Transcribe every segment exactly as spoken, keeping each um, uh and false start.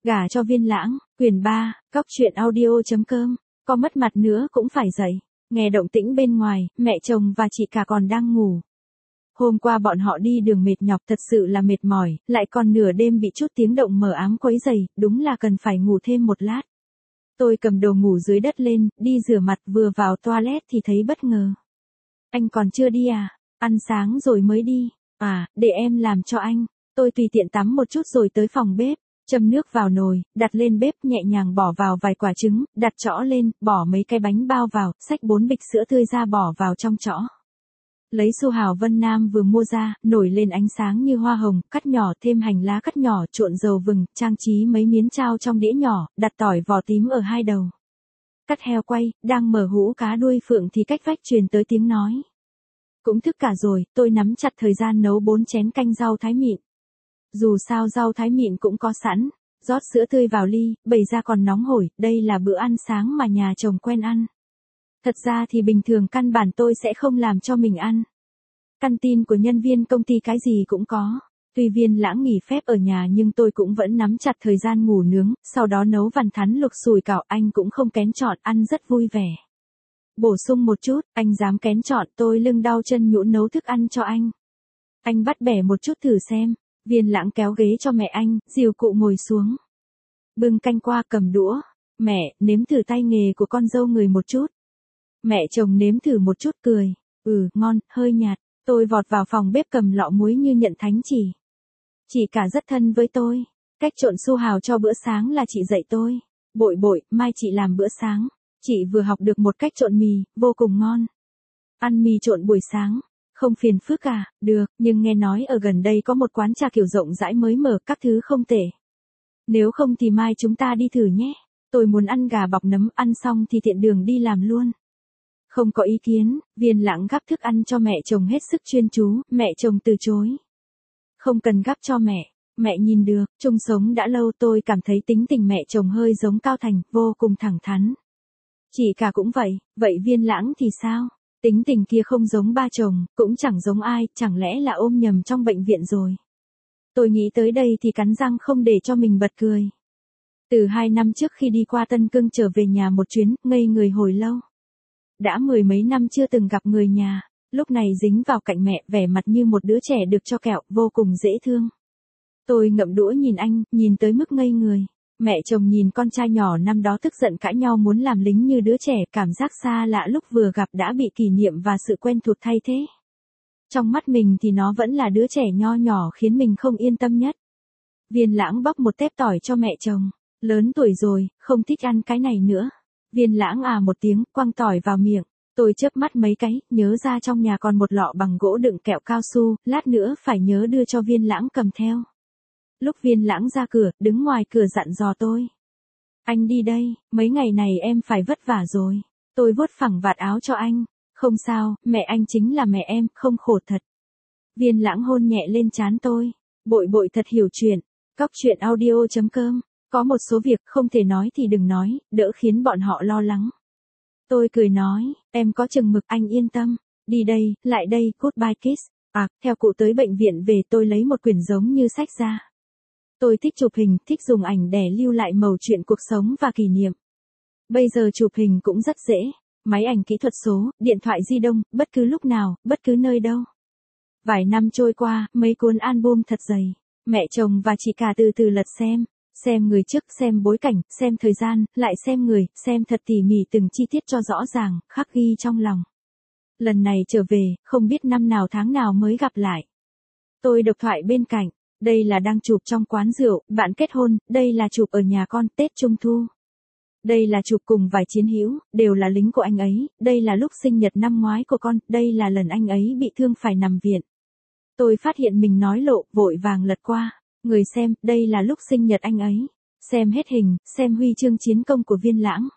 Gả cho Viên Lãng, quyển ba, cóc truyện audio.com, có mất mặt nữa cũng phải dậy. Nghe động tĩnh bên ngoài, mẹ chồng và chị cả còn đang ngủ. Hôm qua bọn họ đi đường mệt nhọc thật sự là mệt mỏi, lại còn nửa đêm bị chút tiếng động mờ ám quấy rầy, đúng là cần phải ngủ thêm một lát. Tôi cầm đồ ngủ dưới đất lên, đi rửa mặt vừa vào toilet thì thấy bất ngờ. Anh còn chưa đi à? Ăn sáng rồi mới đi. À, để em làm cho anh. Tôi tùy tiện tắm một chút rồi tới phòng bếp. Châm nước vào nồi, đặt lên bếp nhẹ nhàng bỏ vào vài quả trứng, đặt chõ lên, bỏ mấy cái bánh bao vào, xách bốn bịch sữa tươi ra bỏ vào trong chõ. Lấy su hào Vân Nam vừa mua ra, nổi lên ánh sáng như hoa hồng, cắt nhỏ thêm hành lá cắt nhỏ trộn dầu vừng, trang trí mấy miếng chao trong đĩa nhỏ, đặt tỏi vỏ tím ở hai đầu. Cắt heo quay, đang mở hũ cá đuôi phượng thì cách vách truyền tới tiếng nói. Cũng thức cả rồi, tôi nắm chặt thời gian nấu bốn chén canh rau thái mịn. Dù sao rau thái mịn cũng có sẵn, rót sữa tươi vào ly, bày ra còn nóng hổi, đây là bữa ăn sáng mà nhà chồng quen ăn. Thật ra thì bình thường căn bản tôi sẽ không làm cho mình ăn. Căn tin của nhân viên công ty cái gì cũng có. Tuy Viên Lãng nghỉ phép ở nhà nhưng tôi cũng vẫn nắm chặt thời gian ngủ nướng, sau đó nấu vằn thắn luộc sủi cảo, anh cũng không kén chọn, ăn rất vui vẻ. Bổ sung một chút, anh dám kén chọn, tôi lưng đau chân nhũn nấu thức ăn cho anh. Anh bắt bẻ một chút thử xem. Viên Lãng kéo ghế cho mẹ anh, dìu cụ ngồi xuống. Bưng canh qua cầm đũa. Mẹ, nếm thử tay nghề của con dâu người một chút. Mẹ chồng nếm thử một chút cười. Ừ, ngon, hơi nhạt. Tôi vọt vào phòng bếp cầm lọ muối như nhận thánh chỉ. Chị cả rất thân với tôi. Cách trộn su hào cho bữa sáng là chị dạy tôi. Bội bội, mai chị làm bữa sáng. Chị vừa học được một cách trộn mì, vô cùng ngon. Ăn mì trộn buổi sáng. Không phiền phức à, được, nhưng nghe nói ở gần đây có một quán trà kiểu rộng rãi mới mở, các thứ không tệ. Nếu không thì mai chúng ta đi thử nhé. Tôi muốn ăn gà bọc nấm, ăn xong thì tiện đường đi làm luôn. Không có ý kiến, Viên Lãng gắp thức ăn cho mẹ chồng hết sức chuyên chú, mẹ chồng từ chối. Không cần gắp cho mẹ, mẹ nhìn được, chung sống đã lâu tôi cảm thấy tính tình mẹ chồng hơi giống Cao Thành, vô cùng thẳng thắn. Chị cả cũng vậy, vậy Viên Lãng thì sao? Tính tình kia không giống ba chồng, cũng chẳng giống ai, chẳng lẽ là ôm nhầm trong bệnh viện rồi. Tôi nghĩ tới đây thì cắn răng không để cho mình bật cười. Từ hai năm trước khi đi qua Tân Cương trở về nhà một chuyến, ngây người hồi lâu. Đã mười mấy năm chưa từng gặp người nhà, lúc này dính vào cạnh mẹ, vẻ mặt như một đứa trẻ được cho kẹo, vô cùng dễ thương. Tôi ngậm đũa nhìn anh, nhìn tới mức ngây người. Mẹ chồng nhìn con trai nhỏ năm đó tức giận cãi nhau muốn làm lính như đứa trẻ, cảm giác xa lạ lúc vừa gặp đã bị kỷ niệm và sự quen thuộc thay thế. Trong mắt mình thì nó vẫn là đứa trẻ nho nhỏ khiến mình không yên tâm nhất. Viên Lãng bóc một tép tỏi cho mẹ chồng. Lớn tuổi rồi, không thích ăn cái này nữa. Viên Lãng à một tiếng, quăng tỏi vào miệng. Tôi chớp mắt mấy cái, nhớ ra trong nhà còn một lọ bằng gỗ đựng kẹo cao su, lát nữa phải nhớ đưa cho Viên Lãng cầm theo. Lúc Viên Lãng ra cửa, đứng ngoài cửa dặn dò tôi. Anh đi đây, mấy ngày này em phải vất vả rồi. Tôi vuốt phẳng vạt áo cho anh. Không sao, mẹ anh chính là mẹ em, không khổ thật. Viên Lãng hôn nhẹ lên trán tôi. Bội bội thật hiểu chuyện. Cóc truyện audio.com. Có một số việc không thể nói thì đừng nói, đỡ khiến bọn họ lo lắng. Tôi cười nói, em có chừng mực, anh yên tâm. Đi đây, lại đây, goodbye kiss. À, theo cụ tới bệnh viện về tôi lấy một quyển giống như sách ra. Tôi thích chụp hình, thích dùng ảnh để lưu lại mẩu chuyện cuộc sống và kỷ niệm. Bây giờ chụp hình cũng rất dễ. Máy ảnh kỹ thuật số, điện thoại di động, bất cứ lúc nào, bất cứ nơi đâu. Vài năm trôi qua, mấy cuốn album thật dày. Mẹ chồng và chị cả từ từ lật xem. Xem người trước, xem bối cảnh, xem thời gian, lại xem người, xem thật tỉ mỉ từng chi tiết cho rõ ràng, khắc ghi trong lòng. Lần này trở về, không biết năm nào tháng nào mới gặp lại. Tôi độc thoại bên cạnh. Đây là đang chụp trong quán rượu, bạn kết hôn, đây là chụp ở nhà con, Tết Trung Thu. Đây là chụp cùng vài chiến hữu, đều là lính của anh ấy, đây là lúc sinh nhật năm ngoái của con, đây là lần anh ấy bị thương phải nằm viện. Tôi phát hiện mình nói lộ, vội vàng lật qua. Người xem, đây là lúc sinh nhật anh ấy. Xem hết hình, xem huy chương chiến công của Viên Lãng.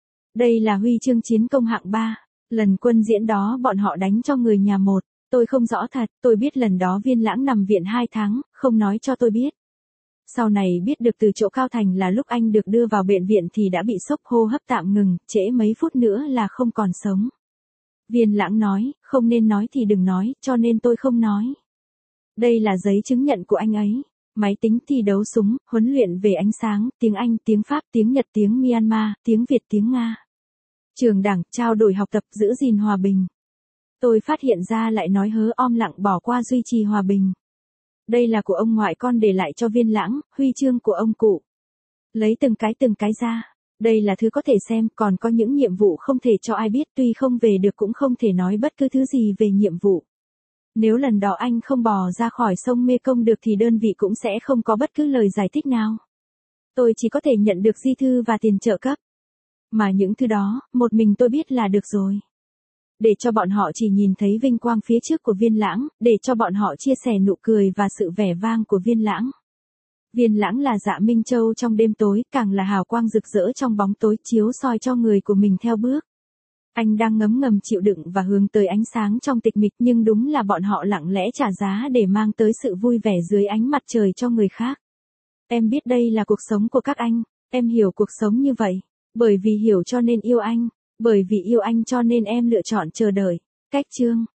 Đây là huy chương chiến công hạng ba. Lần quân diễn đó bọn họ đánh cho người nhà một. Tôi không rõ thật, tôi biết lần đó Viên Lãng nằm viện hai tháng, không nói cho tôi biết. Sau này biết được từ chỗ Cao Thành là lúc anh được đưa vào bệnh viện thì đã bị sốc hô hấp tạm ngừng, trễ mấy phút nữa là không còn sống. Viên Lãng nói, không nên nói thì đừng nói, cho nên tôi không nói. Đây là giấy chứng nhận của anh ấy. Máy tính thi đấu súng, huấn luyện về ánh sáng, tiếng Anh, tiếng Pháp, tiếng Nhật, tiếng Myanmar, tiếng Việt, tiếng Nga. Trường đảng, trao đổi học tập, giữ gìn hòa bình. Tôi phát hiện ra lại nói hớ om lặng bỏ qua duy trì hòa bình. Đây là của ông ngoại con để lại cho Viên Lãng, huy chương của ông cụ. Lấy từng cái từng cái ra. Đây là thứ có thể xem, còn có những nhiệm vụ không thể cho ai biết, tuy không về được cũng không thể nói bất cứ thứ gì về nhiệm vụ. Nếu lần đó anh không bò ra khỏi sông Mê Công được thì đơn vị cũng sẽ không có bất cứ lời giải thích nào. Tôi chỉ có thể nhận được di thư và tiền trợ cấp. Mà những thứ đó, một mình tôi biết là được rồi. Để cho bọn họ chỉ nhìn thấy vinh quang phía trước của Viên Lãng, để cho bọn họ chia sẻ nụ cười và sự vẻ vang của Viên Lãng. Viên Lãng là Dạ Minh Châu trong đêm tối, càng là hào quang rực rỡ trong bóng tối chiếu soi cho người của mình theo bước. Anh đang ngấm ngầm chịu đựng và hướng tới ánh sáng trong tịch mịch, nhưng đúng là bọn họ lặng lẽ trả giá để mang tới sự vui vẻ dưới ánh mặt trời cho người khác. Em biết đây là cuộc sống của các anh, em hiểu cuộc sống như vậy. Bởi vì hiểu cho nên yêu anh, bởi vì yêu anh cho nên em lựa chọn chờ đợi. Cách chương